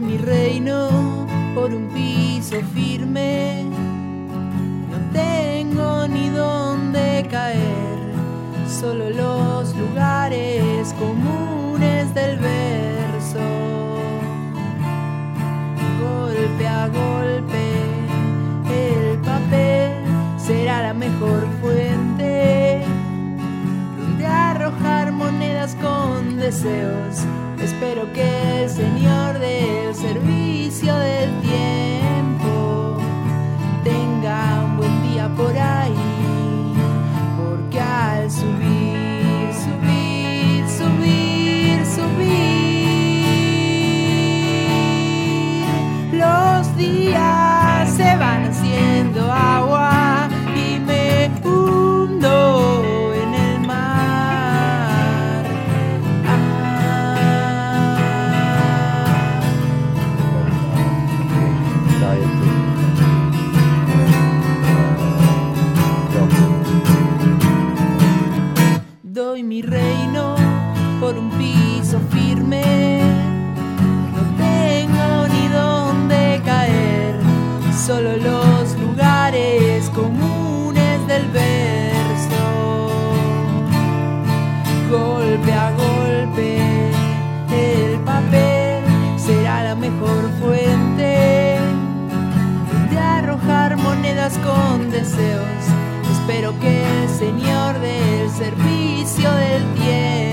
mi reino por un piso firme. No tengo ni dónde caer, solo los lugares comunes del verso. Golpe a golpe, el papel será la mejor fuente donde arrojar monedas con deseos. Espero que el Señor del servicio del tiempo tenga un buen día por ahí, porque al subir, subir, subir, subir, los días se van haciendo agua y me hundo en el mar. Doy mi reino por un piso firme. No tengo ni dónde caer, solo los lugares comunes del verso. Golpe a golpe, el papel será la mejor fuente de arrojar monedas con deseos. Espero que el Señor del servicio del tiempo